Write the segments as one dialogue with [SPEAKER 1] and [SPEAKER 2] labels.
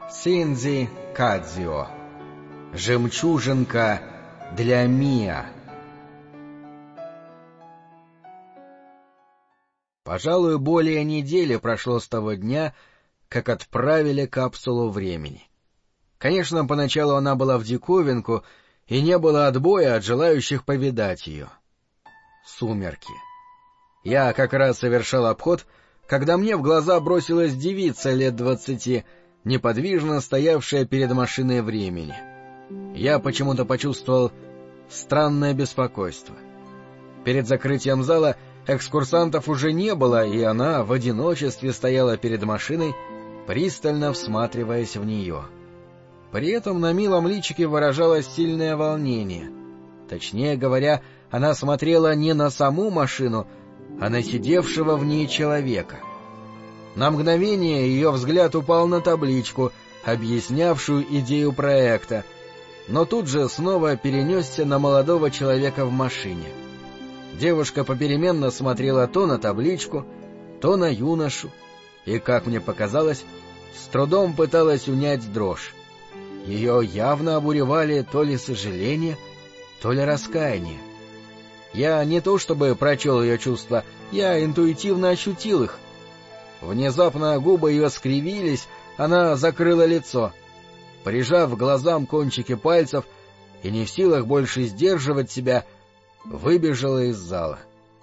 [SPEAKER 1] Синдзи Кадзио. Жемчужинка для Миа. Пожалуй, более недели прошло с того дня, как отправили капсулу времени. Конечно, поначалу она была в диковинку, и не было отбоя от желающих повидать ее. Сумерки. Я как раз совершал обход, когда мне в глаза бросилась девица лет 20, неподвижно стоявшая перед машиной времени. Я почему-то почувствовал странное беспокойство. Перед закрытием зала экскурсантов уже не было, и она в одиночестве стояла перед машиной, пристально всматриваясь в нее. При этом на милом личике выражалось сильное волнение. Точнее говоря, она смотрела не на саму машину, а на сидевшего в ней человека. На мгновение ее взгляд упал на табличку, объяснявшую идею проекта, но тут же снова перенесся на молодого человека в машине. Девушка попеременно смотрела то на табличку, то на юношу, и, как мне показалось, с трудом пыталась унять дрожь. Ее явно обуревали то ли сожаление, то ли раскаяние. Я не то чтобы прочел ее чувства, я интуитивно ощутил их. Внезапно губы ее скривились, она закрыла лицо. Прижав к глазам кончики пальцев и не в силах больше сдерживать себя, выбежала из зала.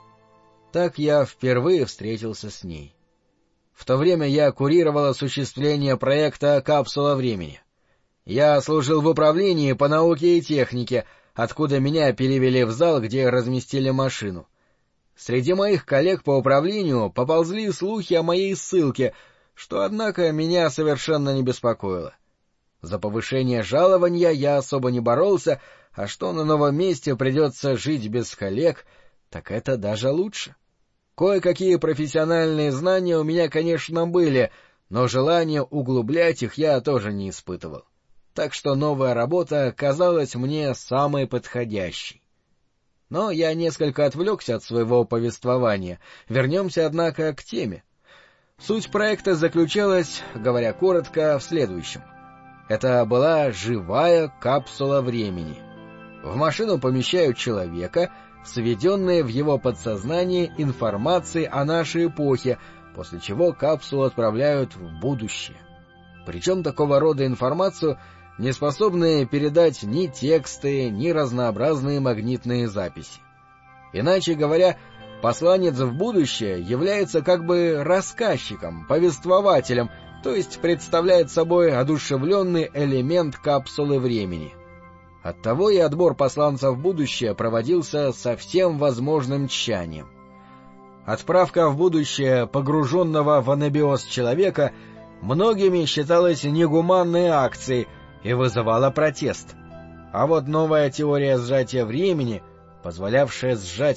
[SPEAKER 1] Так я впервые встретился с ней. В то время я курировал осуществление проекта «Капсула времени». Я служил в управлении по науке и технике, откуда меня перевели в зал, где разместили машину. Среди моих коллег по управлению поползли слухи о моей ссылке, что, однако, меня совершенно не беспокоило. За повышение жалования я особо не боролся, а что на новом месте придется жить без коллег, так это даже лучше. Кое-какие профессиональные знания у меня, конечно, были, но желания углублять их я тоже не испытывал. Так что новая работа казалась мне самой подходящей. Но я несколько отвлекся от своего повествования. Вернемся, однако, к теме. Суть проекта заключалась, говоря коротко, в следующем. Это была живая капсула времени. В машину помещают человека, с введенной в его подсознание информацией о нашей эпохе, после чего капсулу отправляют в будущее. Причем такого рода информацию не способные передать ни тексты, ни разнообразные магнитные записи. Иначе говоря, посланец в будущее является как бы рассказчиком, повествователем, то есть представляет собой одушевленный элемент капсулы времени. Оттого и отбор посланцев в будущее проводился со всем возможным тщанием. Отправка в будущее погруженного в анабиоз человека многими считалась негуманной акцией и вызывала протест. А вот новая теория сжатия времени, позволявшая сжать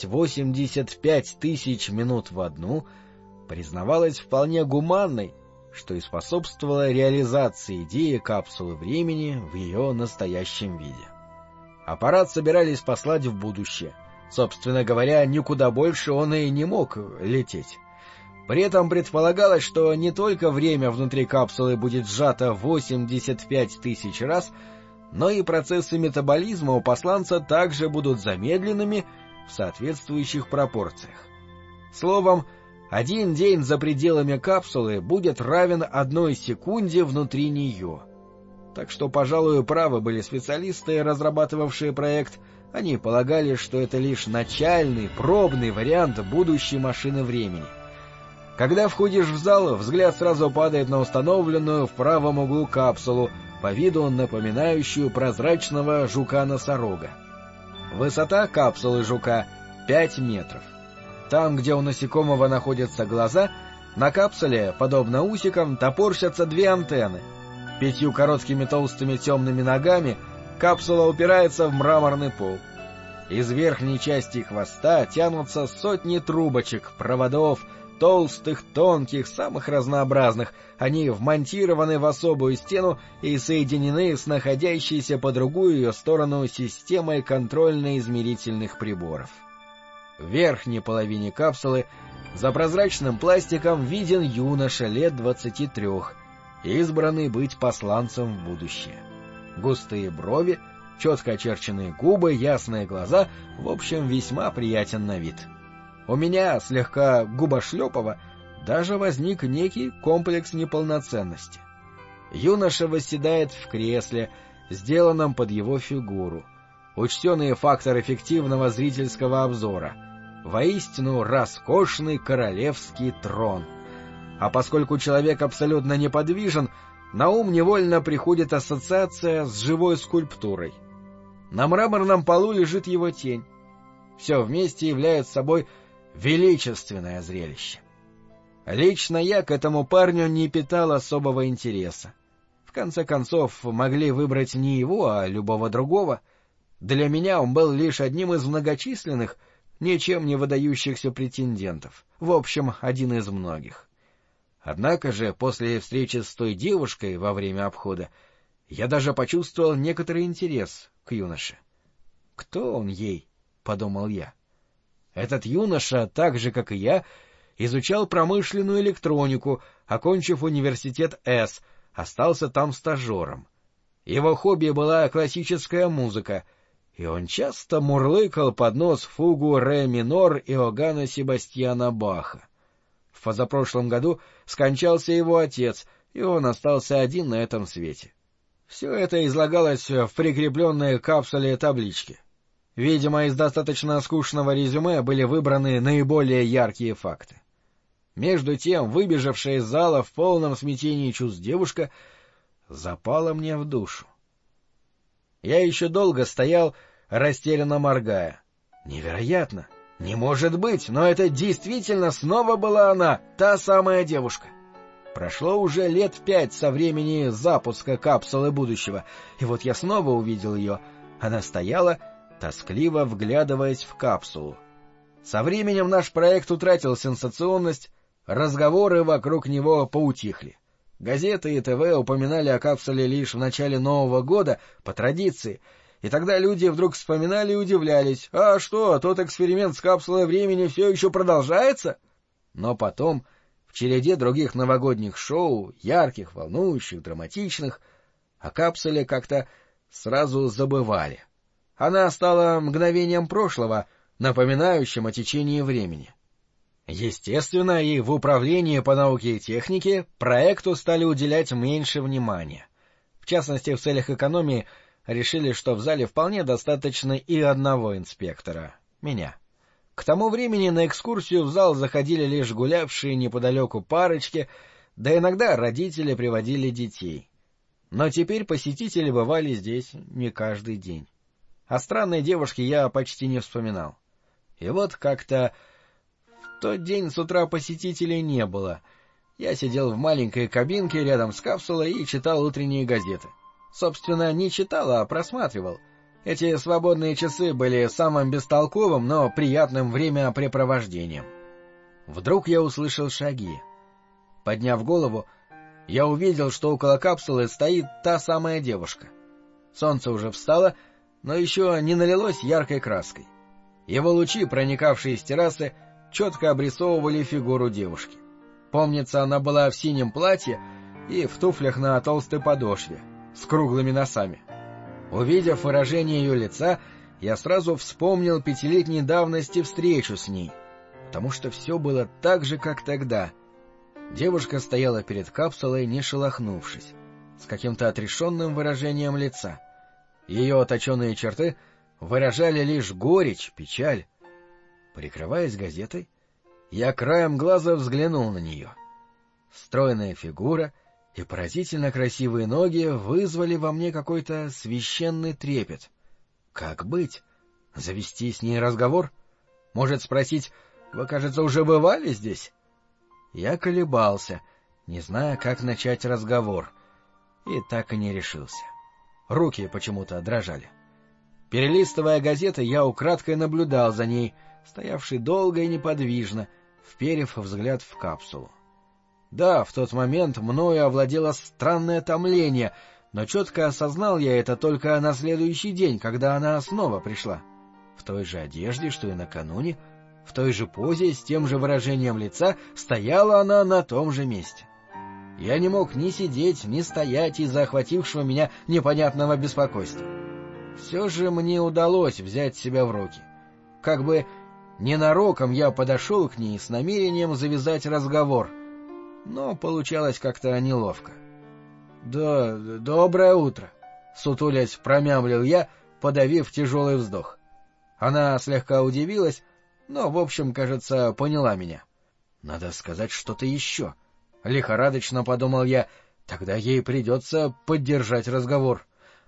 [SPEAKER 1] 85 тысяч минут в одну, признавалась вполне гуманной, что и способствовало реализации идеи капсулы времени в ее настоящем виде. Аппарат собирались послать в будущее. Собственно говоря, никуда больше он и не мог лететь. При этом предполагалось, что не только время внутри капсулы будет сжато 85 тысяч раз, но и процессы метаболизма у посланца также будут замедленными в соответствующих пропорциях. Словом, один день за пределами капсулы будет равен 1 секунде внутри нее. Так что, пожалуй, правы были специалисты, разрабатывавшие проект. Они полагали, что это лишь начальный, пробный вариант будущей машины времени. Когда входишь в зал, взгляд сразу падает на установленную в правом углу капсулу, по виду напоминающую прозрачного жука-носорога. Высота капсулы жука — 5 метров. Там, где у насекомого находятся глаза, на капсуле, подобно усикам, топорщатся 2 антенны. 5 короткими толстыми темными ногами капсула упирается в мраморный пол. Из верхней части хвоста тянутся сотни трубочек, проводов, толстых, тонких, самых разнообразных. Они вмонтированы в особую стену и соединены с находящейся по другую ее сторону системой контрольно-измерительных приборов. В верхней половине капсулы за прозрачным пластиком виден юноша лет 23. избранный быть посланцем в будущее. Густые брови, четко очерченные губы, ясные глаза, в общем, весьма приятен на вид. У меня, слегка губошлепого, даже возник некий комплекс неполноценности. Юноша восседает в кресле, сделанном под его фигуру. Учтенный фактор эффективного зрительского обзора. Воистину роскошный королевский трон. А поскольку человек абсолютно неподвижен, на ум невольно приходит ассоциация с живой скульптурой. На мраморном полу лежит его тень. Все вместе являет собой величественное зрелище. Лично я к этому парню не питал особого интереса. В конце концов, могли выбрать не его, а любого другого. Для меня он был лишь одним из многочисленных, ничем не выдающихся претендентов. В общем, один из многих. Однако же, после встречи с той девушкой во время обхода, я даже почувствовал некоторый интерес к юноше. «Кто он ей?» — подумал я. Этот юноша, так же, как и я, изучал промышленную электронику, окончив университет С, остался там стажером. Его хобби была классическая музыка, и он часто мурлыкал под нос фугу ре минор Иоганна Себастьяна Баха. В позапрошлом году скончался его отец, и он остался один на этом свете. Все это излагалось в прикрепленной капсуле таблички. Видимо, из достаточно скучного резюме были выбраны наиболее яркие факты. Между тем, выбежавшая из зала в полном смятении чувств девушка запала мне в душу. Я еще долго стоял, растерянно моргая. Невероятно! Не может быть, но это действительно снова была она, та самая девушка. Прошло уже лет 5 со времени запуска капсулы будущего, и вот я снова увидел ее. Она стояла, тоскливо вглядываясь в капсулу. Со временем наш проект утратил сенсационность, разговоры вокруг него поутихли. Газеты и ТВ упоминали о капсуле лишь в начале Нового года, по традиции, и тогда люди вдруг вспоминали и удивлялись: «А что, тот эксперимент с капсулой времени все еще продолжается?» Но потом, в череде других новогодних шоу, ярких, волнующих, драматичных, о капсуле как-то сразу забывали. Она стала мгновением прошлого, напоминающим о течении времени. Естественно, и в управлении по науке и технике проекту стали уделять меньше внимания. В частности, в целях экономии решили, что в зале вполне достаточно и одного инспектора — меня. К тому времени на экскурсию в зал заходили лишь гулявшие неподалеку парочки, да иногда родители приводили детей. Но теперь посетители бывали здесь не каждый день. О странной девушке я почти не вспоминал. И вот как-то в тот день с утра посетителей не было. Я сидел в маленькой кабинке рядом с капсулой и читал утренние газеты. Собственно, не читал, а просматривал. Эти свободные часы были самым бестолковым, но приятным времяпрепровождением. Вдруг я услышал шаги. Подняв голову, я увидел, что около капсулы стоит та самая девушка. Солнце уже встало, но еще не налилось яркой краской. Его лучи, проникавшие с террасы, четко обрисовывали фигуру девушки. Помнится, она была в синем платье и в туфлях на толстой подошве, с круглыми носами. Увидев выражение ее лица, я сразу вспомнил 5-летней давности встречу с ней, потому что все было так же, как тогда. Девушка стояла перед капсулой, не шелохнувшись, с каким-то отрешенным выражением лица. Ее точеные черты выражали лишь горечь, печаль. Прикрываясь газетой, я краем глаза взглянул на нее. Стройная фигура и поразительно красивые ноги вызвали во мне какой-то священный трепет. Как быть? Завести с ней разговор? Может, спросить: «Вы, кажется, уже бывали здесь?» Я колебался, не зная, как начать разговор, и так и не решился. Руки почему-то дрожали. Перелистывая газеты, я украдкой наблюдал за ней, стоявшей долго и неподвижно, вперев взгляд в капсулу. Да, в тот момент мною овладело странное томление, но четко осознал я это только на следующий день, когда она снова пришла. В той же одежде, что и накануне, в той же позе, с тем же выражением лица, стояла она на том же месте. Я не мог ни сидеть, ни стоять из-за охватившего меня непонятного беспокойства. Все же мне удалось взять себя в руки. Как бы ненароком я подошел к ней с намерением завязать разговор, но получалось как-то неловко. — Да, доброе утро, — сутулясь промямлил я, подавив тяжелый вздох. Она слегка удивилась, но, в общем, кажется, поняла меня. Надо сказать что-то еще. Лихорадочно подумал я, тогда ей придется поддержать разговор.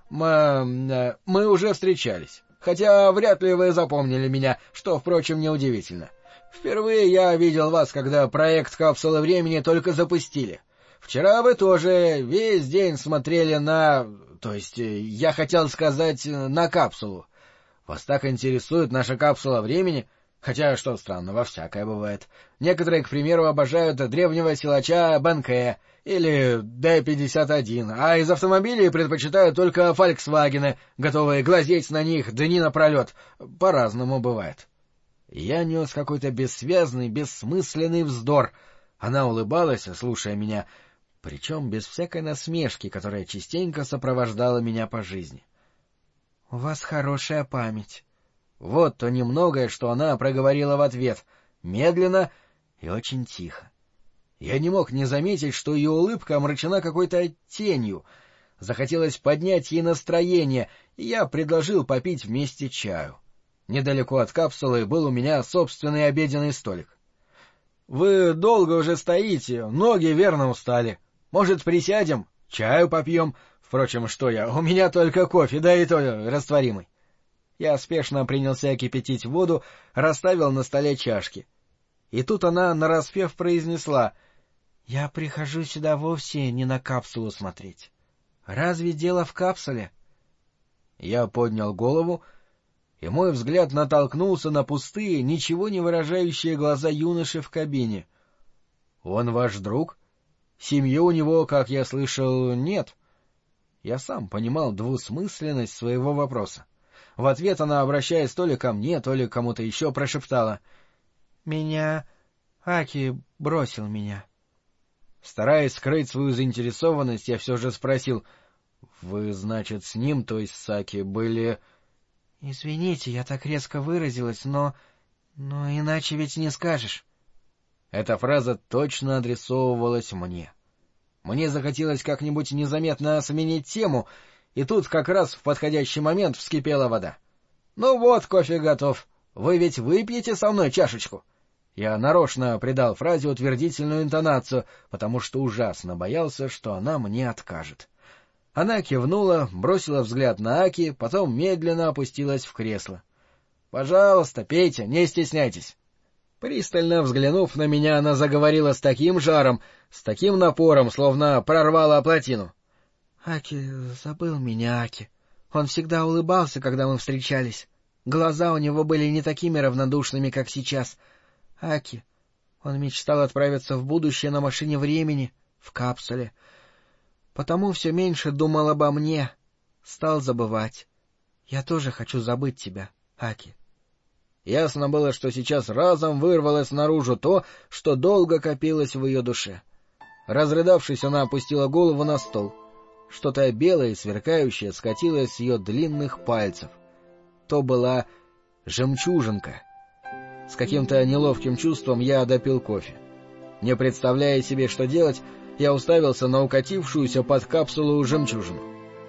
[SPEAKER 1] Мы уже встречались, хотя вряд ли вы запомнили меня, что, впрочем, неудивительно. Впервые я видел вас, когда проект «Капсулы времени» только запустили. Вчера вы тоже весь день смотрели на... То есть, я хотел сказать, на капсулу. Вас так интересует наша капсула времени? Хотя, что странного, всякое бывает. Некоторые, к примеру, обожают древнего силача Бенке или Д-51, а из автомобилей предпочитают только «Фольксвагены», готовые глазеть на них дни напролет. По-разному бывает. Я нес какой-то бессвязный, бессмысленный вздор. Она улыбалась, слушая меня, причем без всякой насмешки, которая частенько сопровождала меня по жизни. — У вас хорошая память. Вот то немногое, что она проговорила в ответ, медленно и очень тихо. Я не мог не заметить, что ее улыбка омрачена какой-то тенью. Захотелось поднять ей настроение, и я предложил попить вместе чаю. Недалеко от капсулы был у меня собственный обеденный столик. — Вы долго уже стоите, ноги верно устали. Может, присядем, чаю попьем? Впрочем, что я, у меня только кофе, да и то растворимый. Я спешно принялся кипятить воду, расставил на столе чашки. И тут она нараспев произнесла: — Я прихожу сюда вовсе не на капсулу смотреть. Разве дело в капсуле? Я поднял голову, и мой взгляд натолкнулся на пустые, ничего не выражающие глаза юноши в кабине. — Он ваш друг? Семьи у него, как я слышал, нет. Я сам понимал двусмысленность своего вопроса. В ответ она, обращаясь то ли ко мне, то ли к кому-то еще, прошептала: — Меня... Аки бросил меня. Стараясь скрыть свою заинтересованность, я все же спросил: — Вы, значит, с ним, то есть с Аки, были... — Извините, я так резко выразилась, но иначе ведь не скажешь. Эта фраза точно адресовывалась мне. Мне захотелось как-нибудь незаметно сменить тему, и тут как раз в подходящий момент вскипела вода. — Ну вот, кофе готов. Вы ведь выпьете со мной чашечку? Я нарочно придал фразе утвердительную интонацию, потому что ужасно боялся, что она мне откажет. Она кивнула, бросила взгляд на Аки, потом медленно опустилась в кресло. — Пожалуйста, пейте, не стесняйтесь. Пристально взглянув на меня, она заговорила с таким жаром, с таким напором, словно прорвала плотину. — Аки забыл меня, Аки. Он всегда улыбался, когда мы встречались. Глаза у него были не такими равнодушными, как сейчас. Аки, он мечтал отправиться в будущее на машине времени, в капсуле. Потому все меньше думал обо мне, стал забывать. Я тоже хочу забыть тебя, Аки. Ясно было, что сейчас разом вырвалось наружу то, что долго копилось в ее душе. Разрыдавшись, она опустила голову на стол. Что-то белое и сверкающее скатилось с ее длинных пальцев. То была жемчужинка. С каким-то неловким чувством я допил кофе. Не представляя себе, что делать, я уставился на укатившуюся под капсулу жемчужину.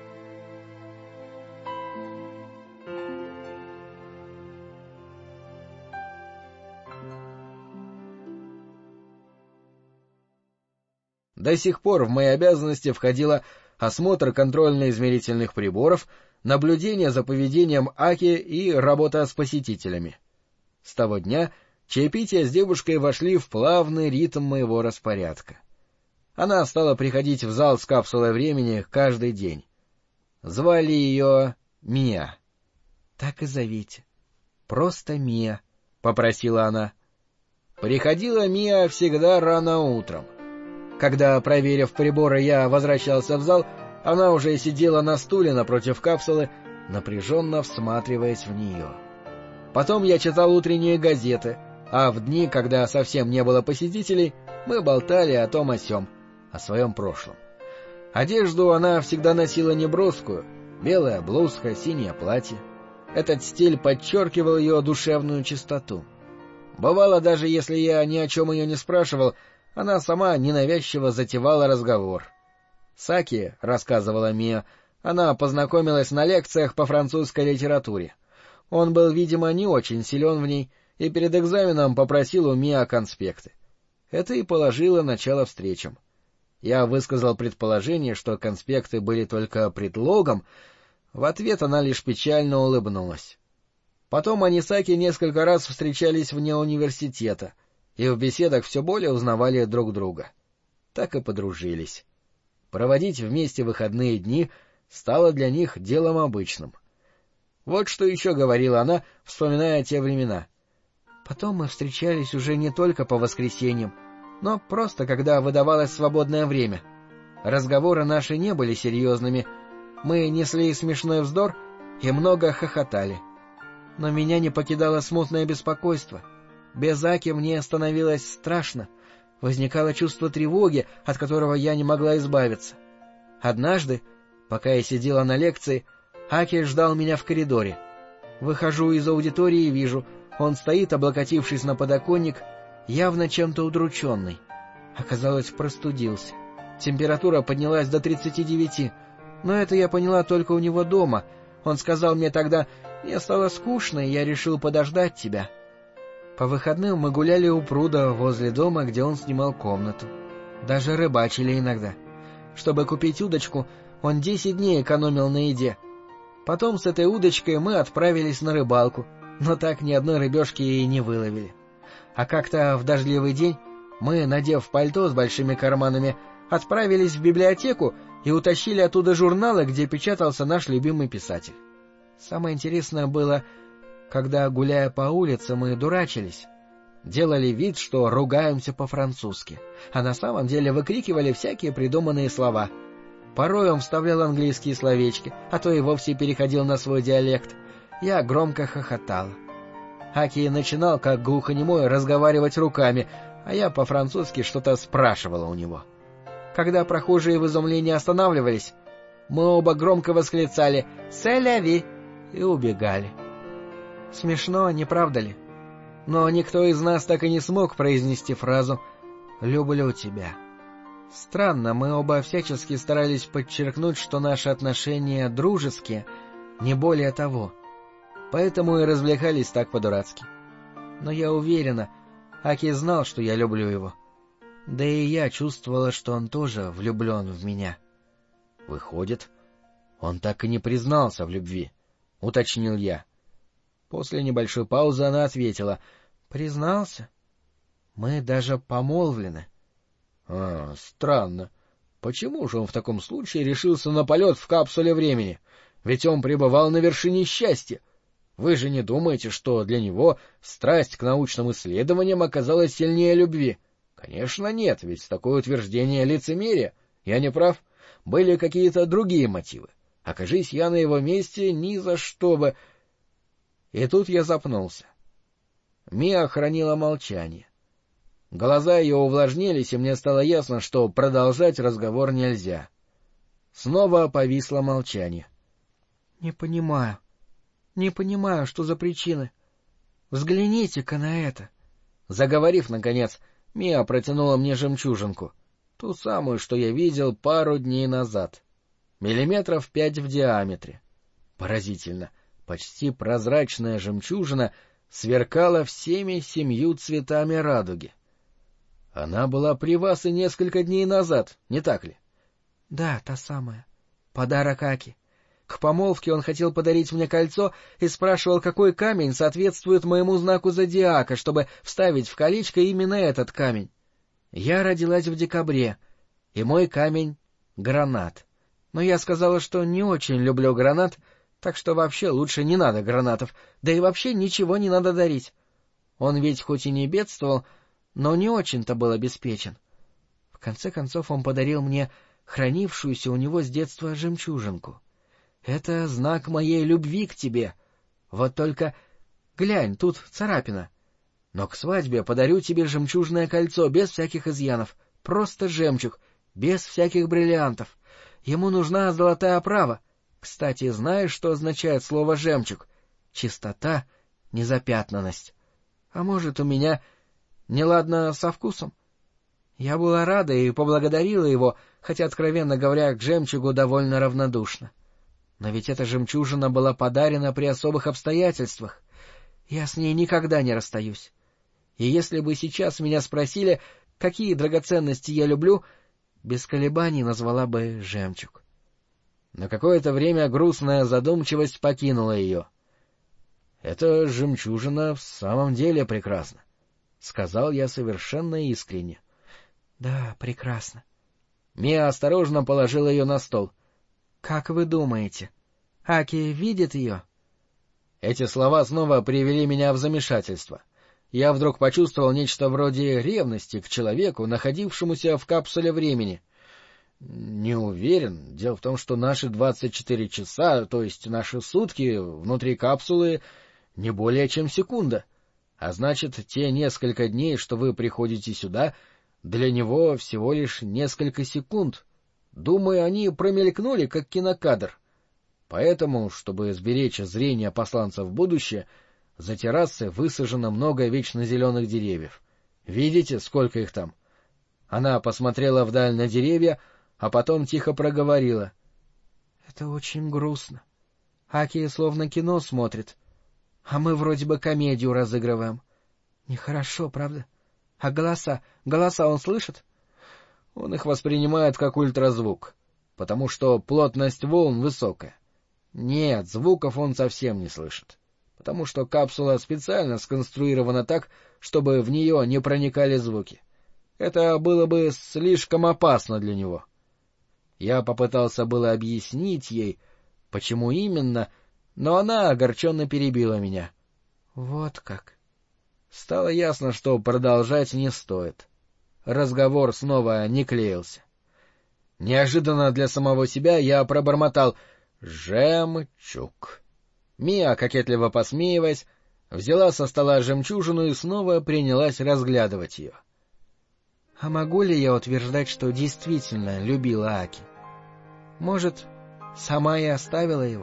[SPEAKER 1] До сих пор в мои обязанности входило осмотр контрольно-измерительных приборов, наблюдение за поведением Аки и работа с посетителями. С того дня чаепитие с девушкой вошли в плавный ритм моего распорядка. Она стала приходить в зал с капсулой времени каждый день. Звали ее Мия. — Так и зовите. — Просто Мия, — попросила она. Приходила Мия всегда рано утром. Когда, проверив приборы, я возвращался в зал, она уже сидела на стуле напротив капсулы, напряженно всматриваясь в нее. Потом я читал утренние газеты, а в дни, когда совсем не было посетителей, мы болтали о том о сём. о своем прошлом. Одежду она всегда носила неброскую: белая блузка, синее платье. Этот стиль подчеркивал ее душевную чистоту. Бывало, даже если я ни о чем ее не спрашивал, она сама ненавязчиво затевала разговор. С Аки, рассказывала Мия, она познакомилась на лекциях по французской литературе. Он был, видимо, не очень силен в ней, и перед экзаменом попросил у Мии конспекты. Это и положило начало встречам. Я высказал предположение, что конспекты были только предлогом. В ответ она лишь печально улыбнулась. Потом они с Аки несколько раз встречались вне университета, и в беседах все более узнавали друг друга. Так и подружились. Проводить вместе выходные дни стало для них делом обычным. Вот что еще говорила она, вспоминая те времена. Потом мы встречались уже не только по воскресеньям, но просто когда выдавалось свободное время. Разговоры наши не были серьезными, мы несли смешной вздор и много хохотали. Но меня не покидало смутное беспокойство. Без Аки мне становилось страшно, возникало чувство тревоги, от которого я не могла избавиться. Однажды, пока я сидела на лекции, Аки ждал меня в коридоре. Выхожу из аудитории и вижу, он стоит, облокотившись на подоконник, явно чем-то удрученный. Оказалось, простудился. Температура поднялась до 39, но это я поняла только у него дома. Он сказал мне тогда: «Мне стало скучно, и я решил подождать тебя». По выходным мы гуляли у пруда возле дома, где он снимал комнату. Даже рыбачили иногда. Чтобы купить удочку, он 10 дней экономил на еде. Потом с этой удочкой мы отправились на рыбалку, но так ни одной рыбешки и не выловили. А как-то в дождливый день мы, надев пальто с большими карманами, отправились в библиотеку и утащили оттуда журналы, где печатался наш любимый писатель. Самое интересное было, когда, гуляя по улице, мы дурачились, делали вид, что ругаемся по-французски, а на самом деле выкрикивали всякие придуманные слова. Порой он вставлял английские словечки, а то и вовсе переходил на свой диалект. Я громко хохотала. Аки начинал, как глухонемой, разговаривать руками, а я по-французски что-то спрашивала у него. Когда прохожие в изумлении останавливались, мы оба громко восклицали «C'est la vie!» и убегали. Смешно, не правда ли? Но никто из нас так и не смог произнести фразу «люблю тебя». Странно, мы оба всячески старались подчеркнуть, что наши отношения дружеские, не более того. Поэтому и развлекались так по-дурацки. Но я уверена, Аки знал, что я люблю его. Да и я чувствовала, что он тоже влюблен в меня. — Выходит, он так и не признался в любви, — уточнил я. После небольшой паузы она ответила: — Признался. Мы даже помолвлены. — Странно. Почему же он в таком случае решился на полет в капсуле времени? Ведь он пребывал на вершине счастья. Вы же не думаете, что для него страсть к научным исследованиям оказалась сильнее любви? Конечно, нет, ведь такое утверждение — лицемерие. Я не прав? Были какие-то другие мотивы. Окажись я на его месте, ни за что бы... И тут я запнулся. Мия хранила молчание. Глаза ее увлажнились, и мне стало ясно, что продолжать разговор нельзя. Снова повисло молчание. — Не понимаю, что за причины. Взгляните-ка на это. Заговорив, наконец, Мия протянула мне жемчужинку, ту самую, что я видел пару дней назад. 5 миллиметров в диаметре. Поразительно, почти прозрачная жемчужина сверкала всеми 7 цветами радуги. Она была при вас и несколько дней назад, не так ли? — Да, та самая. Подарок Аки. К помолвке он хотел подарить мне кольцо и спрашивал, какой камень соответствует моему знаку зодиака, чтобы вставить в колечко именно этот камень. Я родилась в декабре, и мой камень — гранат. Но я сказала, что не очень люблю гранат, так что вообще лучше не надо гранатов, да и вообще ничего не надо дарить. Он ведь хоть и не бедствовал, но не очень-то был обеспечен. В конце концов он подарил мне хранившуюся у него с детства жемчужинку. Это знак моей любви к тебе. Вот только глянь, тут царапина. Но к свадьбе подарю тебе жемчужное кольцо без всяких изъянов, просто жемчуг, без всяких бриллиантов. Ему нужна золотая оправа. Кстати, знаешь, что означает слово «жемчуг»? Чистота, незапятнанность. А может, у меня неладно со вкусом? Я была рада и поблагодарила его, хотя, откровенно говоря, к жемчугу довольно равнодушна. Но ведь эта жемчужина была подарена при особых обстоятельствах. Я с ней никогда не расстаюсь. И если бы сейчас меня спросили, какие драгоценности я люблю, без колебаний назвала бы жемчуг. На какое-то время грустная задумчивость покинула ее. — Эта жемчужина в самом деле прекрасна, — сказал я совершенно искренне. — Да, прекрасно. Миа осторожно положила ее на стол. — Как вы думаете, Аки видит ее? Эти слова снова привели меня в замешательство. Я вдруг почувствовал нечто вроде ревности к человеку, находившемуся в капсуле времени. Не уверен. Дело в том, что наши 24 часа, то есть наши сутки, внутри капсулы не более чем секунда. А значит, те несколько дней, что вы приходите сюда, для него всего лишь несколько секунд. Думаю, они промелькнули, как кинокадр. Поэтому, чтобы сберечь зрение посланца в будущее, за террасой высажено много вечно зеленых деревьев. Видите, сколько их там? Она посмотрела вдаль на деревья, а потом тихо проговорила. — Это очень грустно. Аки словно кино смотрит, а мы вроде бы комедию разыгрываем. Нехорошо, правда? А голоса он слышит? Он их воспринимает как ультразвук, потому что плотность волн высокая. Нет, звуков он совсем не слышит, потому что капсула специально сконструирована так, чтобы в нее не проникали звуки. Это было бы слишком опасно для него. Я попытался было объяснить ей, почему именно, но она огорченно перебила меня. Вот как. Стало ясно, что продолжать не стоит. Разговор снова не клеился. Неожиданно для самого себя я пробормотал «Жемчуг». Миа, кокетливо посмеиваясь, взяла со стола жемчужину и снова принялась разглядывать ее. — А могу ли я утверждать, что действительно любила Аки? Может, сама и оставила его?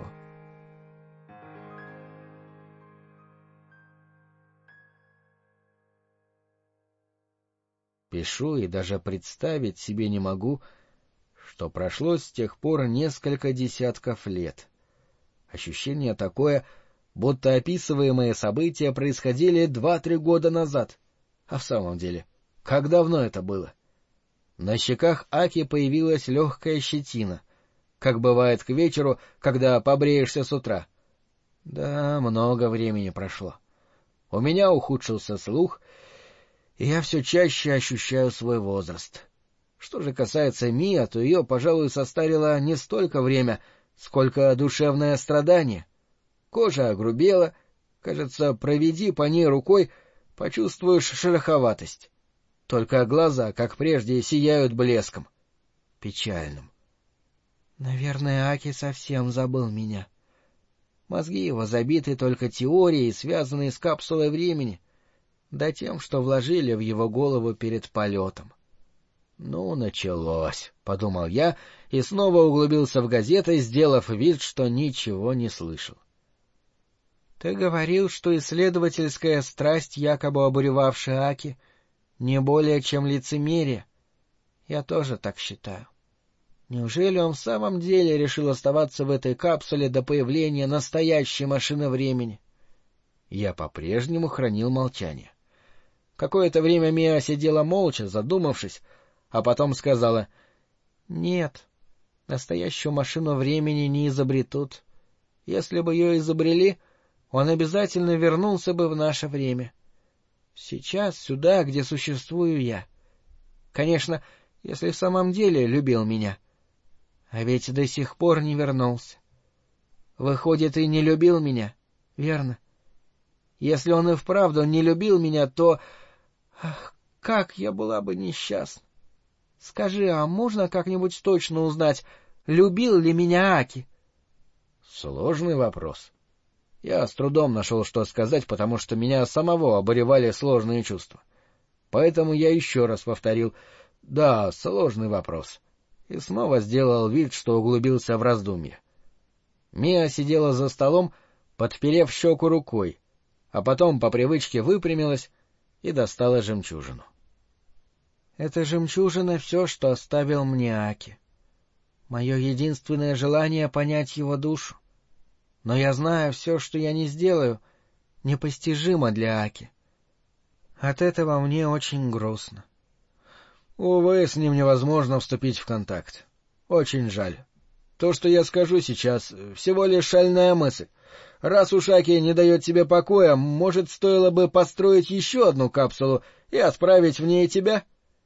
[SPEAKER 1] Пишу и даже представить себе не могу, что прошло с тех пор несколько десятков лет. Ощущение такое, будто описываемые события происходили 2-3 года назад. А в самом деле, как давно это было? На щеках Аки появилась легкая щетина, как бывает к вечеру, когда побреешься с утра. Да, много времени прошло. У меня ухудшился слух, и я все чаще ощущаю свой возраст. Что же касается Миа, то ее, пожалуй, состарило не столько время, сколько душевное страдание. Кожа огрубела, кажется, проведи по ней рукой, почувствуешь шероховатость. Только глаза, как прежде, сияют блеском. Печальным. Наверное, Аки совсем забыл меня. Мозги его забиты только теорией, связанной с капсулой времени, да тем, что вложили в его голову перед полетом. «Ну, началось», — подумал я и снова углубился в газеты, сделав вид, что ничего не слышал. «Ты говорил, что исследовательская страсть, якобы обуревавшая Аки, не более чем лицемерие. Я тоже так считаю. Неужели он в самом деле решил оставаться в этой капсуле до появления настоящей машины времени?» Я по-прежнему хранил молчание. Какое-то время Миа сидела молча, задумавшись, а потом сказала: — Нет, настоящую машину времени не изобретут. Если бы ее изобрели, он обязательно вернулся бы в наше время. Сейчас сюда, где существую я. Конечно, если в самом деле любил меня. А ведь до сих пор не вернулся. Выходит, и не любил меня, верно? Если он и вправду не любил меня, то... Ах, как я была бы несчастна! Скажи, а можно как-нибудь точно узнать, любил ли меня Аки? Сложный вопрос. Я с трудом нашел, что сказать, потому что меня самого обуревали сложные чувства. Поэтому я еще раз повторил: Да, сложный вопрос. И снова сделал вид, что углубился в раздумье. Миа сидела за столом, подперев щеку рукой, а потом по привычке выпрямилась и достала жемчужину. — Это жемчужина — все, что оставил мне Аки. Мое единственное желание — понять его душу. Но я знаю, все, что я не сделаю, непостижимо для Аки. От этого мне очень грустно. Увы, с ним невозможно вступить в контакт. Очень жаль. То, что я скажу сейчас, всего лишь шальная мысль. Раз уж Аки не дает тебе покоя, может, стоило бы построить еще одну капсулу и отправить в ней тебя?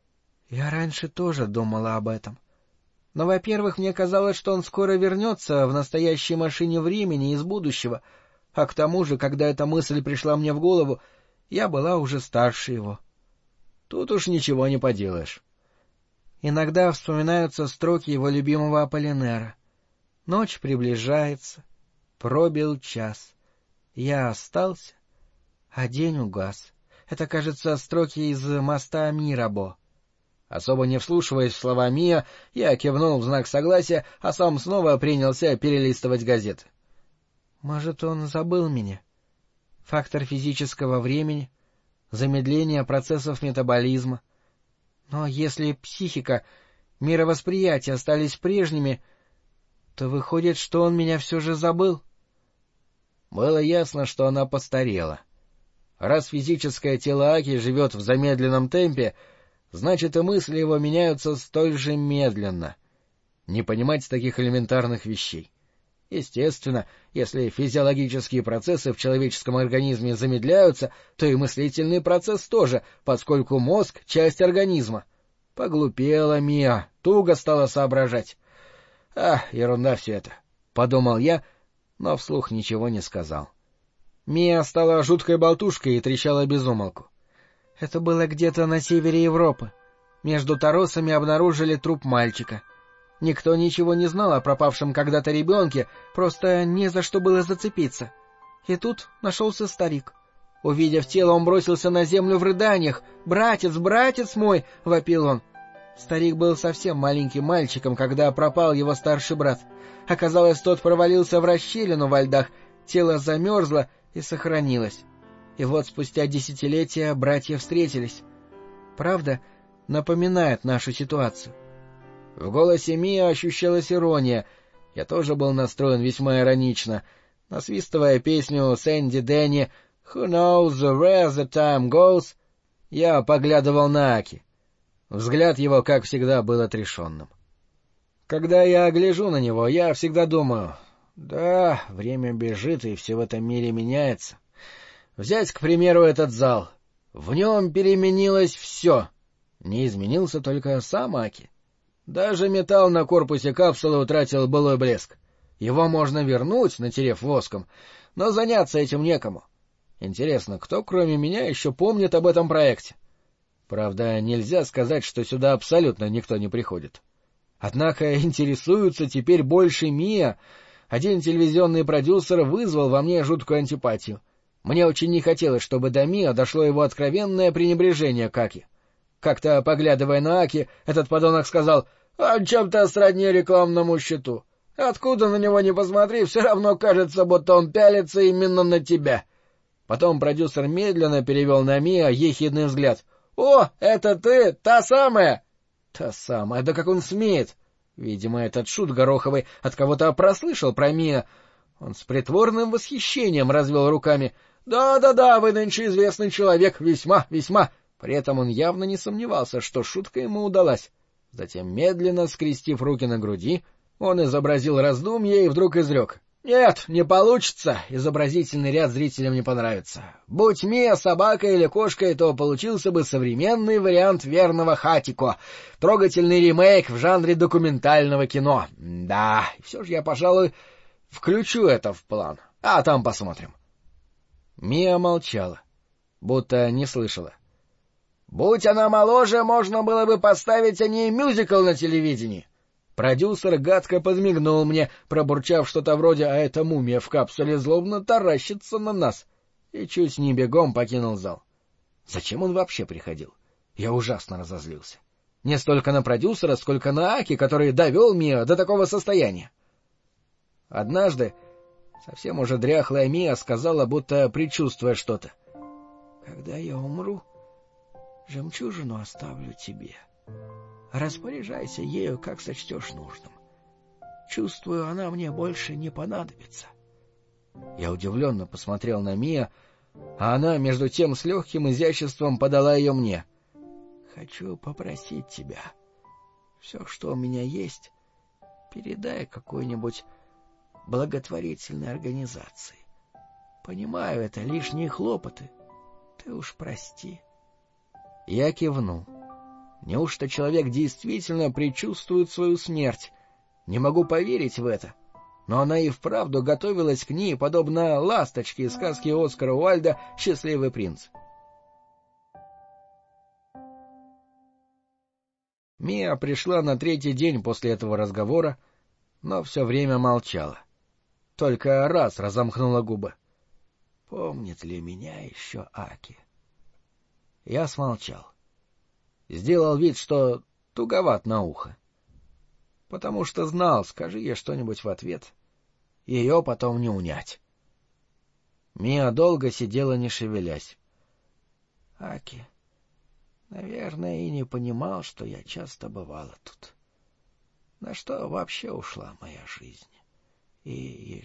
[SPEAKER 1] Я раньше тоже думала об этом. Но, во-первых, мне казалось, что он скоро вернется в настоящей машине времени из будущего, а к тому же, когда эта мысль пришла мне в голову, я была уже старше его. Тут уж ничего не поделаешь. Иногда вспоминаются строки его любимого Аполлинера. Ночь приближается, пробил час. Я остался, а день угас. Это, кажется, строки из «Моста Мирабо». Особо не вслушиваясь в слова Миа, я кивнул в знак согласия, а сам снова принялся перелистывать газеты. Может, он забыл меня? Фактор физического времени, замедление процессов метаболизма. Но если психика, мировосприятие остались прежними, то выходит, что он меня все же забыл. Было ясно, что она постарела. Раз физическое тело Аки живет в замедленном темпе, значит, и мысли его меняются столь же медленно. Не понимать таких элементарных вещей. Естественно, если физиологические процессы в человеческом организме замедляются, то и мыслительный процесс тоже, поскольку мозг — часть организма. Поглупела Миа, туго стала соображать. Ерунда все это, — подумал я, но вслух ничего не сказал. Миа стала жуткой болтушкой и трещала без умолку. Это было где-то на севере Европы. Между торосами обнаружили труп мальчика. Никто ничего не знал о пропавшем когда-то ребенке, просто не за что было зацепиться. И тут нашелся старик. Увидев тело, он бросился на землю в рыданиях. «Братец, братец мой!» — вопил он. Старик был совсем маленьким мальчиком, когда пропал его старший брат. Оказалось, тот провалился в расщелину во льдах, тело замерзло и сохранилось. И вот спустя десятилетия братья встретились. Правда, напоминает нашу ситуацию. В голосе Миа ощущалась ирония. Я тоже был настроен весьма иронично. Насвистывая песню Сэнди Дэнни «Who knows where the time goes», я поглядывал на Аки. Взгляд его, как всегда, был отрешенным. Когда я гляжу на него, я всегда думаю: да, время бежит, и все в этом мире меняется. Взять, к примеру, этот зал. В нем переменилось все. Не изменился только сам Аки. Даже металл на корпусе капсулы утратил былой блеск. Его можно вернуть, натерев воском, но заняться этим некому. Интересно, кто, кроме меня, еще помнит об этом проекте? Правда, нельзя сказать, что сюда абсолютно никто не приходит. Однако интересуются теперь больше Миа. Один телевизионный продюсер вызвал во мне жуткую антипатию. Мне очень не хотелось, чтобы до Миа дошло его откровенное пренебрежение к Аки. Как-то, поглядывая на Аки, этот подонок сказал: чем-то сродни рекламному щиту. Откуда на него не посмотри, все равно кажется, будто он пялится именно на тебя». Потом продюсер медленно перевел на Миа ехидный взгляд. «О, это ты? Та самая?» «Та самая, да как он смеет!» Видимо, этот шут гороховый от кого-то прослышал про Миа. Он с притворным восхищением развел руками. «Да-да-да, вы нынче известный человек, весьма, весьма». При этом он явно не сомневался, что шутка ему удалась. Затем, медленно скрестив руки на груди, он изобразил раздумье и вдруг изрек: «Нет, не получится, изобразительный ряд зрителям не понравится. Будь Миа собакой или кошкой, то получился бы современный вариант верного Хатико, трогательный ремейк в жанре документального кино. Да, и все же я, пожалуй, включу это в план, а там посмотрим». Миа молчала, будто не слышала. «Будь она моложе, можно было бы поставить о ней мюзикл на телевидении». Продюсер гадко подмигнул мне, пробурчав что-то вроде «а эта мумия в капсуле злобно таращится на нас», и чуть не бегом покинул зал. Зачем он вообще приходил? Я ужасно разозлился. Не столько на продюсера, сколько на Аки, который довел Миа до такого состояния. Однажды совсем уже дряхлая Миа сказала, будто предчувствуя что-то: «Когда я умру, жемчужину оставлю тебе. Распоряжайся ею, как сочтешь нужным. Чувствую, она мне больше не понадобится». Я удивленно посмотрел на Миа, а она, между тем, с легким изяществом подала ее мне. «Хочу попросить тебя. Все, что у меня есть, передай какой-нибудь благотворительной организации. Понимаю, это лишние хлопоты. Ты уж прости». Я кивнул. Неужто человек действительно предчувствует свою смерть? Не могу поверить в это. Но она и вправду готовилась к ней, подобно ласточке из сказки Оскара Уайльда «Счастливый принц». Миа пришла на 3-й день после этого разговора, но все время молчала. Только раз разомкнула губы. «Помнит ли меня еще Аки?» Я смолчал. Сделал вид, что туговат на ухо. Потому что знал, скажи ей что-нибудь в ответ, ее потом не унять. Миа долго сидела, не шевелясь. Аки, наверное, и не понимал, что я часто бывала тут. На что вообще ушла моя жизнь? И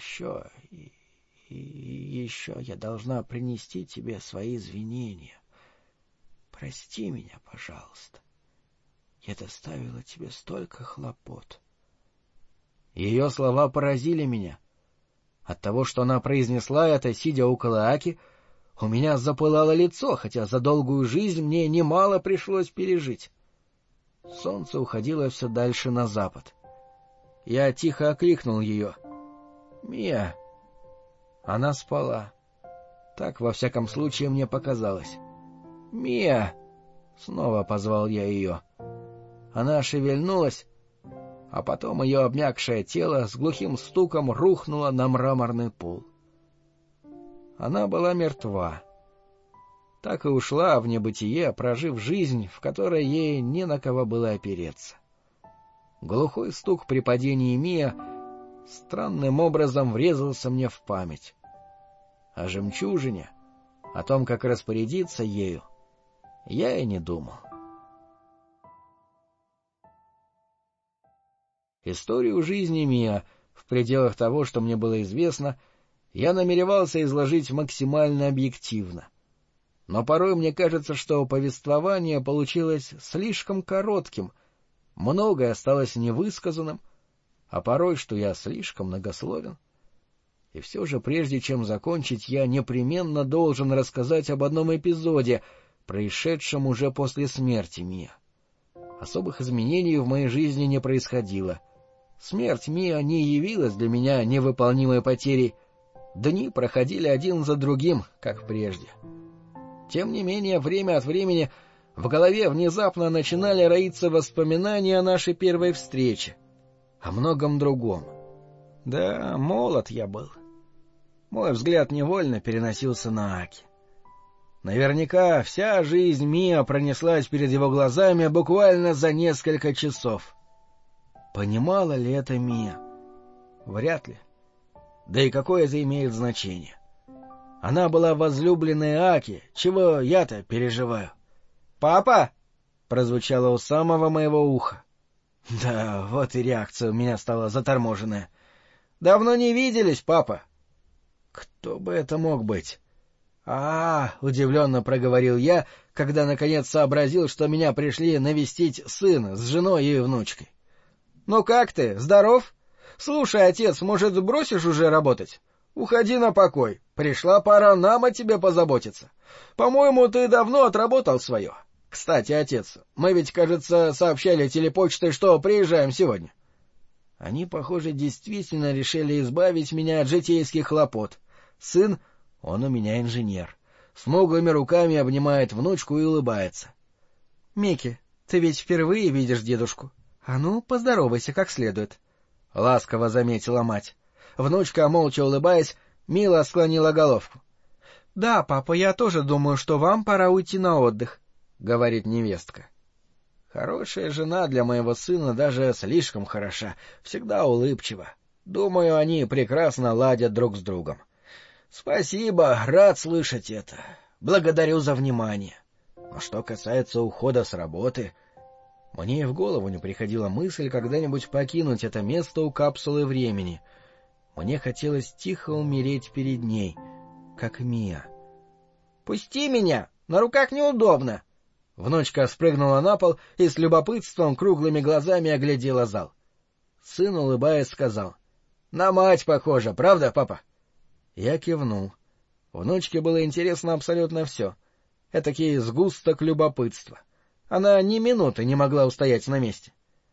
[SPEAKER 1] еще я должна принести тебе свои извинения. Прости меня, пожалуйста. Я доставила тебе столько хлопот. Ее слова поразили меня. От того, что она произнесла это, сидя около Аки, у меня запылало лицо, хотя за долгую жизнь мне немало пришлось пережить. Солнце уходило все дальше на запад. Я тихо окликнул ее. «Мия!» Она спала. Так, во всяком случае, мне показалось. «Мия!» — снова позвал я ее. Она шевельнулась, а потом ее обмякшее тело с глухим стуком рухнуло на мраморный пол. Она была мертва. Так и ушла в небытие, прожив жизнь, в которой ей не на кого было опереться. Глухой стук при падении Мия странным образом врезался мне в память. О жемчужине, о том, как распорядиться ею, я и не думал. Историю жизни Миа, в пределах того, что мне было известно, я намеревался изложить максимально объективно. Но порой мне кажется, что повествование получилось слишком коротким, многое осталось невысказанным, а порой, что я слишком многословен. И все же, прежде чем закончить, я непременно должен рассказать об одном эпизоде, происшедшем уже после смерти Миа. Особых изменений в моей жизни не происходило. Смерть Миа не явилась для меня невыполнимой потерей. Дни проходили один за другим, как прежде. Тем не менее, время от времени в голове внезапно начинали роиться воспоминания о нашей первой встрече, о многом другом. Да, молод я был. Мой взгляд невольно переносился на Аки. Наверняка вся жизнь Миа пронеслась перед его глазами буквально за несколько часов. Понимала ли это Миа? Вряд ли. Да и какое это имеет значение? Она была возлюбленной Аки, чего я-то переживаю. «Папа!» — прозвучало у самого моего уха. Да, вот и реакция у меня стала заторможенная. «Давно не виделись, папа!» Кто бы это мог быть? Удивленно проговорил я, когда наконец сообразил, что меня пришли навестить сын с женой и внучкой. «Ну как ты, здоров? Слушай, отец, может, бросишь уже работать? Уходи на покой. Пришла пора нам о тебе позаботиться. По-моему, ты давно отработал свое. Кстати, отец, мы ведь, кажется, сообщали телепочтой, что приезжаем сегодня». Они, похоже, действительно решили избавить меня от житейских хлопот. Сын, он у меня инженер, смуглыми руками обнимает внучку и улыбается. — Микки, ты ведь впервые видишь дедушку. А ну, поздоровайся как следует. — ласково заметила мать. Внучка, молча улыбаясь, мило склонила головку. — Да, папа, я тоже думаю, что вам пора уйти на отдых, — говорит невестка. — Хорошая жена для моего сына даже слишком хороша, всегда улыбчива. Думаю, они прекрасно ладят друг с другом. Спасибо, рад слышать это. Благодарю за внимание. Но что касается ухода с работы... Мне и в голову не приходила мысль когда-нибудь покинуть это место у капсулы времени. Мне хотелось тихо умереть перед ней, как Мия. — Пусти меня, на руках неудобно. Внучка спрыгнула на пол и с любопытством круглыми глазами оглядела зал. Сын, улыбаясь, сказал: — На мать похоже, правда, папа? Я кивнул. Внучке было интересно абсолютно все. Этакий сгусток любопытства. Она ни минуты не могла устоять на месте.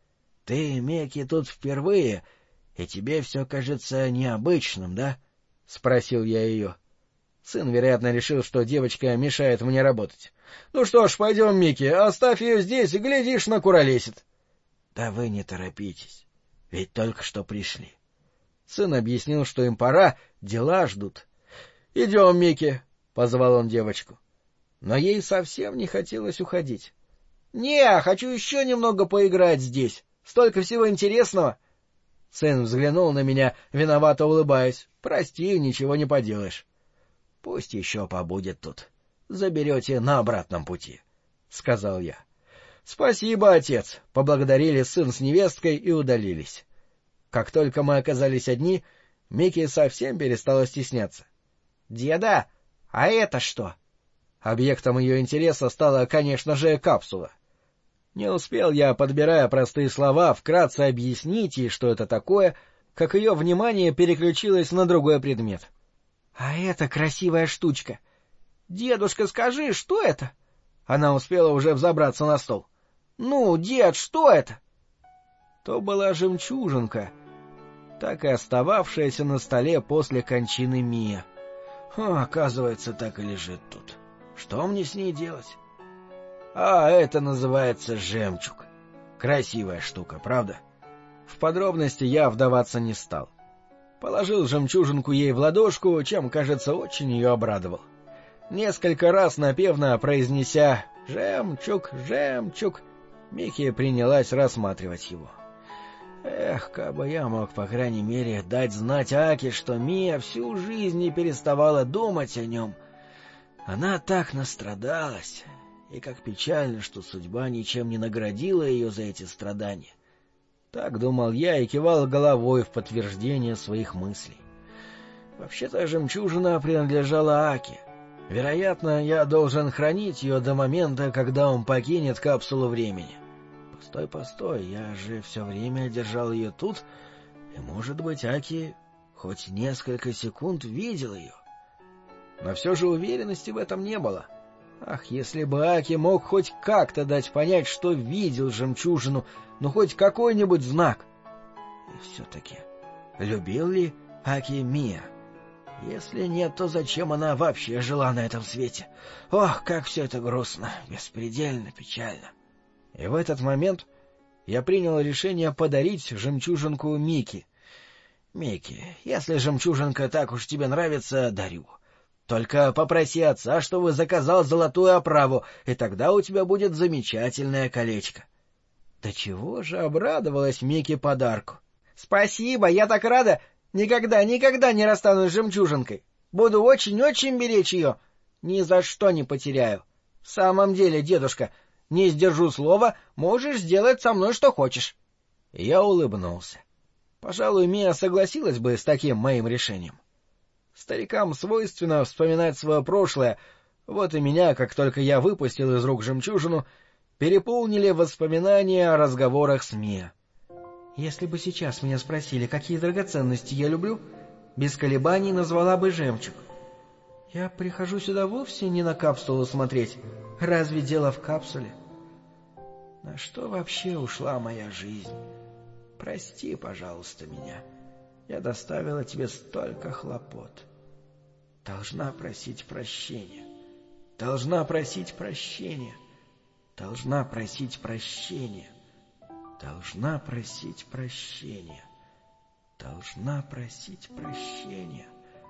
[SPEAKER 1] — Ты, Мекки, тут впервые, и тебе все кажется необычным, да? — спросил я ее. Сын, вероятно, решил, что девочка мешает мне работать. — Ну что ж, пойдем, Микки, оставь ее здесь и, глядишь, накуролесит. — Да вы не торопитесь, ведь только что пришли. Сын объяснил, что им пора, дела ждут. — Идем, Микки, — позвал он девочку. Но ей совсем не хотелось уходить. — Не, хочу еще немного поиграть здесь. Столько всего интересного. Сын взглянул на меня, виновато улыбаясь. — Прости, ничего не поделаешь. — Пусть еще побудет тут. Заберете на обратном пути, — сказал я. — Спасибо, отец, — поблагодарили сын с невесткой и удалились. Как только мы оказались одни, Микки совсем перестала стесняться. — Деда, а это что? Объектом ее интереса стала, конечно же, капсула. Не успел я, подбирая простые слова, вкратце объяснить ей, что это такое, как ее внимание переключилось на другой предмет. — А это красивая штучка. — Дедушка, скажи, что это? Она успела уже взобраться на стол. — Ну, дед, что это? То была жемчужинка, так и остававшаяся на столе после кончины Мия. Оказывается, так и лежит тут. Что мне с ней делать? А это называется жемчуг. Красивая штука, правда? В подробности я вдаваться не стал. Положил жемчужинку ей в ладошку, чем, кажется, очень ее обрадовал. Несколько раз напевно произнеся «Жемчуг, жемчуг», Микки принялась рассматривать его. Эх, кабы я мог, по крайней мере, дать знать Аке, что Мия всю жизнь не переставала думать о нем. Она так настрадалась, и как печально, что судьба ничем не наградила ее за эти страдания. Так думал я и кивал головой в подтверждение своих мыслей. Вообще-то жемчужина принадлежала Аке. Вероятно, я должен хранить ее до момента, когда он покинет капсулу времени. Постой, постой, я же все время держал ее тут, и, может быть, Аки хоть несколько секунд видел ее. Но все же уверенности в этом не было. Ах, если бы Аки мог хоть как-то дать понять, что видел жемчужину, ну хоть какой-нибудь знак. И все-таки, любил ли Аки Мия? Если нет, то зачем она вообще жила на этом свете? Ох, как все это грустно, беспредельно печально. И в этот момент я принял решение подарить жемчужинку Микки. Микки, если жемчужинка так уж тебе нравится, дарю. Только попроси отца, чтобы заказал золотую оправу, и тогда у тебя будет замечательное колечко. Да чего же обрадовалась Микки подарку. — Спасибо, я так рада! Никогда, никогда не расстанусь с жемчужинкой. Буду очень-очень беречь ее. Ни за что не потеряю. В самом деле, дедушка, не сдержу слова, можешь сделать со мной что хочешь. Я улыбнулся. Пожалуй, Мия согласилась бы с таким моим решением. Старикам свойственно вспоминать свое прошлое, вот и меня, как только я выпустил из рук жемчужину, переполнили воспоминания о разговорах с Мия. Если бы сейчас меня спросили, какие драгоценности я люблю, без колебаний назвала бы жемчуг. Я прихожу сюда вовсе не на капсулу смотреть. Разве дело в капсуле? На что вообще ушла моя жизнь? Прости, пожалуйста, меня. Я доставила тебе столько хлопот. Должна просить прощения. Должна просить прощения. Должна просить прощения. Должна просить прощения. Должна просить прощения.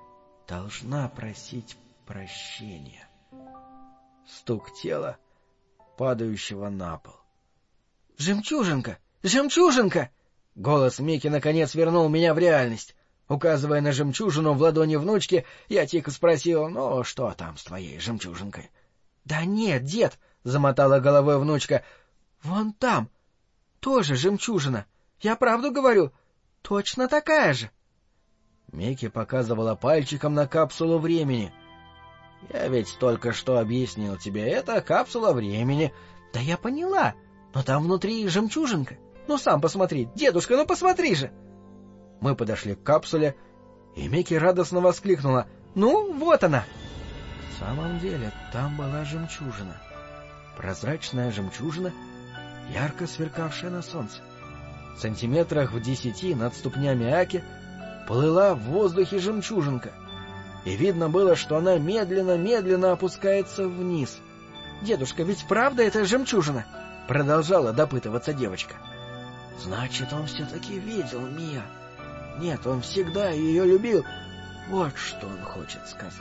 [SPEAKER 1] Должна просить прощения. Стук тела, падающего на пол. «Жемчужинка! Жемчужинка!» Голос Мики наконец вернул меня в реальность. Указывая на жемчужину в ладони внучки, я тихо спросил: «Ну, что там с твоей жемчужинкой?» «Да нет, дед!» — замотала головой внучка. «Вон там! Тоже жемчужина! Я правду говорю! Точно такая же!» Мики показывала пальчиком на капсулу времени. «Я ведь только что объяснил тебе, это капсула времени». «Да я поняла, но там внутри жемчужинка. Ну сам посмотри, дедушка, ну посмотри же!» Мы подошли к капсуле, и Мики радостно воскликнула: «Ну, вот она!» В самом деле, там была жемчужина. Прозрачная жемчужина, ярко сверкавшая на солнце. В сантиметрах в 10 над ступнями Аки плыла в воздухе жемчужинка, и видно было, что она медленно-медленно опускается вниз. «Дедушка, ведь правда это жемчужина?» — продолжала допытываться девочка. «Значит, он все-таки видел Мия. Нет, он всегда ее любил. Вот что он хочет сказать».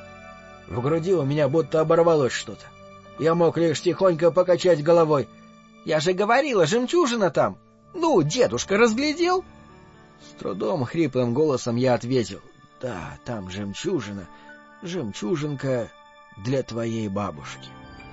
[SPEAKER 1] В груди у меня будто оборвалось что-то. Я мог лишь тихонько покачать головой. «Я же говорила, жемчужина там! Ну, дедушка, разглядел?» С трудом хриплым голосом я ответил: «Да, там жемчужина, жемчужинка для твоей бабушки».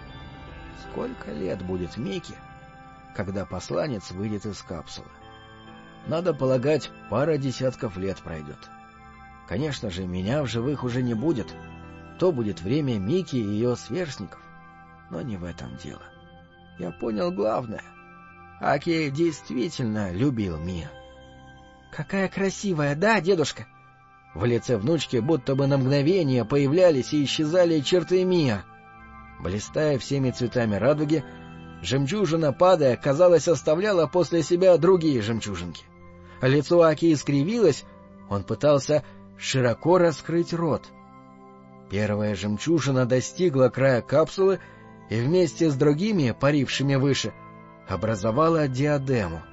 [SPEAKER 1] Сколько лет будет Мике, когда посланец выйдет из капсулы? Надо полагать, пара десятков лет пройдет. Конечно же, меня в живых уже не будет. То будет время Мики и ее сверстников. Но не в этом дело. Я понял главное. Аки действительно любил Мия. «Какая красивая, да, дедушка?» В лице внучки будто бы на мгновение появлялись и исчезали черты Мия. Блистая всеми цветами радуги, жемчужина, падая, казалось, оставляла после себя другие жемчужинки. Лицо Аки искривилось, он пытался широко раскрыть рот. Первая жемчужина достигла края капсулы и вместе с другими, парившими выше, образовала диадему.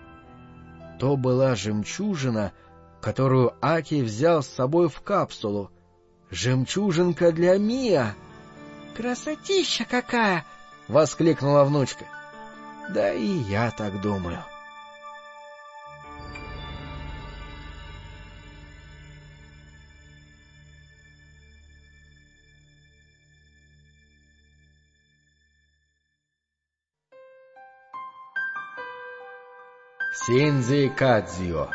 [SPEAKER 1] То была жемчужина, которую Аки взял с собой в капсулу. Жемчужинка для Мия! «Красотища какая!» — воскликнула внучка. «Да и я так думаю». Синдзи Кадзио.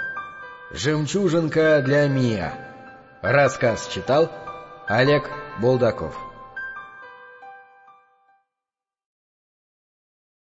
[SPEAKER 1] «Жемчужинка для Мия». Рассказ читал Олег Булдаков.